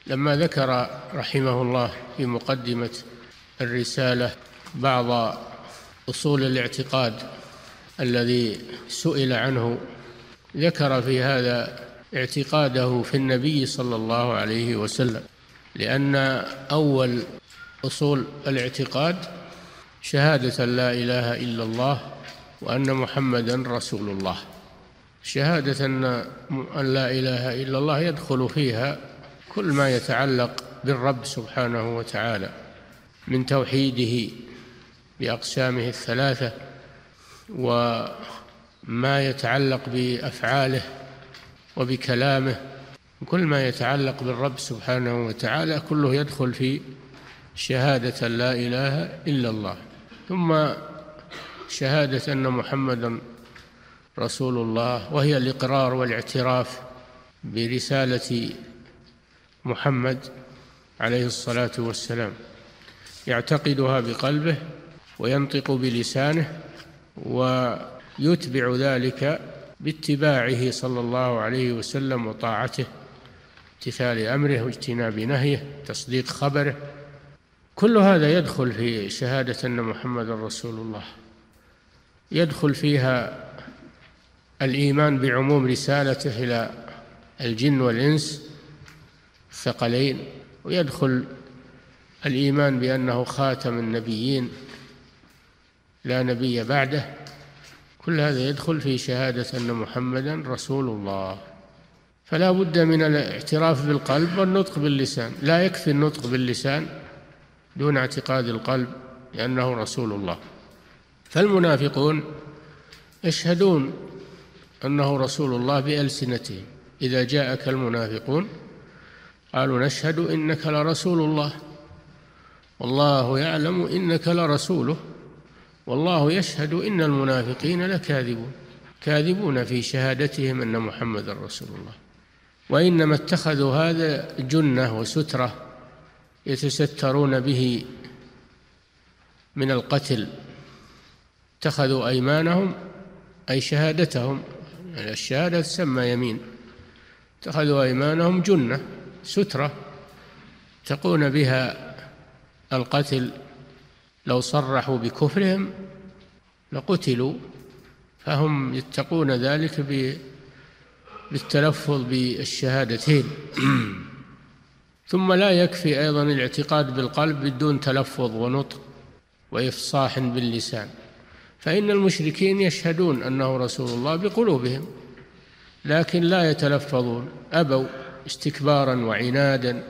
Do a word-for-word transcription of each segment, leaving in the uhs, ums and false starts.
لما ذكر رحمه الله في مقدمة الرسالة بعض أصول الاعتقاد الذي سئل عنه، ذكر في هذا اعتقاده في النبي صلى الله عليه وسلم، لأن أول أصول الاعتقاد شهادة لا إله إلا الله وأن محمدا رسول الله. شهادة أن لا إله إلا الله يدخل فيها كل ما يتعلق بالرب سبحانه وتعالى من توحيده بأقسامه الثلاثة، وما يتعلق بأفعاله وبكلامه، كل ما يتعلق بالرب سبحانه وتعالى كله يدخل في شهادة لا إله إلا الله. ثم شهادة أن محمدا رسول الله، وهي الإقرار والاعتراف برسالة محمد عليه الصلاة والسلام، يعتقدها بقلبه وينطق بلسانه ويتبع ذلك باتباعه صلى الله عليه وسلم وطاعته، امتثال أمره واجتناب نهيه، تصديق خبره. كل هذا يدخل في شهادة أن محمد رسول الله. يدخل فيها الإيمان بعموم رسالته إلى الجن والإنس الثقلين، ويدخل الإيمان بأنه خاتم النبيين لا نبي بعده. كل هذا يدخل في شهادة أن محمدا رسول الله. فلا بد من الاعتراف بالقلب والنطق باللسان، لا يكفي النطق باللسان دون اعتقاد القلب لأنه رسول الله. فالمنافقون يشهدون أنه رسول الله بألسنتهم، إذا جاءك المنافقون قالوا نشهد إنك لرسول الله والله يعلم إنك لرسوله والله يشهد إن المنافقين لكاذبون، كاذبون في شهادتهم أن محمد رسول الله. وإنما اتخذوا هذا جنة وسترة يتسترون به من القتل. اتخذوا أيمانهم أي شهادتهم، يعني الشهادة تسمى يمين، اتخذوا أيمانهم جنة سترة يتقون بها القتل، لو صرحوا بكفرهم لقتلوا، فهم يتقون ذلك بالتلفظ بالشهادتين. ثم لا يكفي أيضا الاعتقاد بالقلب بدون تلفظ ونطق وإفصاح باللسان، فإن المشركين يشهدون أنه رسول الله بقلوبهم لكن لا يتلفظون، أبوا استكبارا وعنادا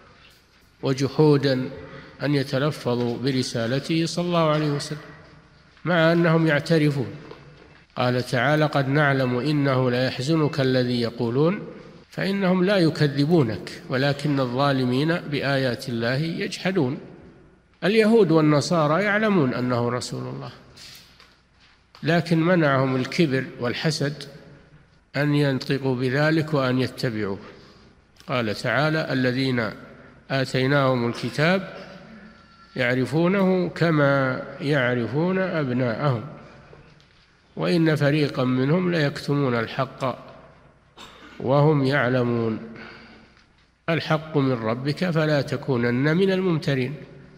وجحودا أن يتلفظوا برسالته صلى الله عليه وسلم، مع أنهم يعترفون. قال تعالى قد نعلم إنه ليحزنك الذي يقولون فإنهم لا يكذبونك ولكن الظالمين بآيات الله يجحدون. اليهود والنصارى يعلمون أنه رسول الله، لكن منعهم الكبر والحسد أن ينطقوا بذلك وأن يتبعوه. قال تعالى الذين آتيناهم الكتاب يعرفونه كما يعرفون أبناءهم وإن فريقا منهم ليكتمون الحق وهم يعلمون. الحق من ربك فلا تكونن من الممترين.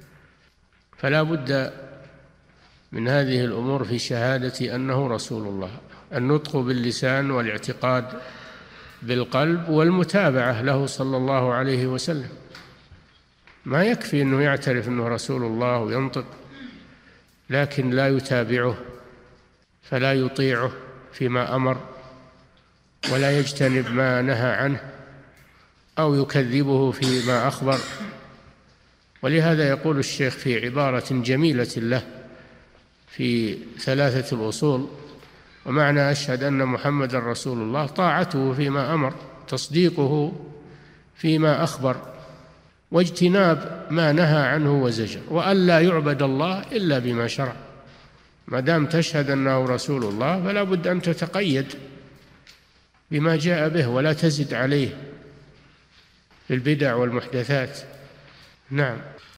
فلا بد من هذه الأمور في شهادة أنه رسول الله: النطق باللسان والاعتقاد بالقلب والمتابعة له صلى الله عليه وسلم. ما يكفي أنه يعترف أنه رسول الله وينطق لكن لا يتابعه، فلا يطيعه فيما أمر ولا يجتنب ما نهى عنه أو يكذبه فيما أخبر. ولهذا يقول الشيخ في عبارة جميلة له في ثلاثة الأصول: ومعنى أشهد أن محمد رسول الله طاعته فيما أمر، تصديقه فيما أخبر، واجتناب ما نهى عنه وزجر، وأن لا يعبد الله إلا بما شرع. ما دام تشهد أنه رسول الله فلا بد أن تتقيد بما جاء به ولا تزد عليه في البدع والمحدثات. نعم.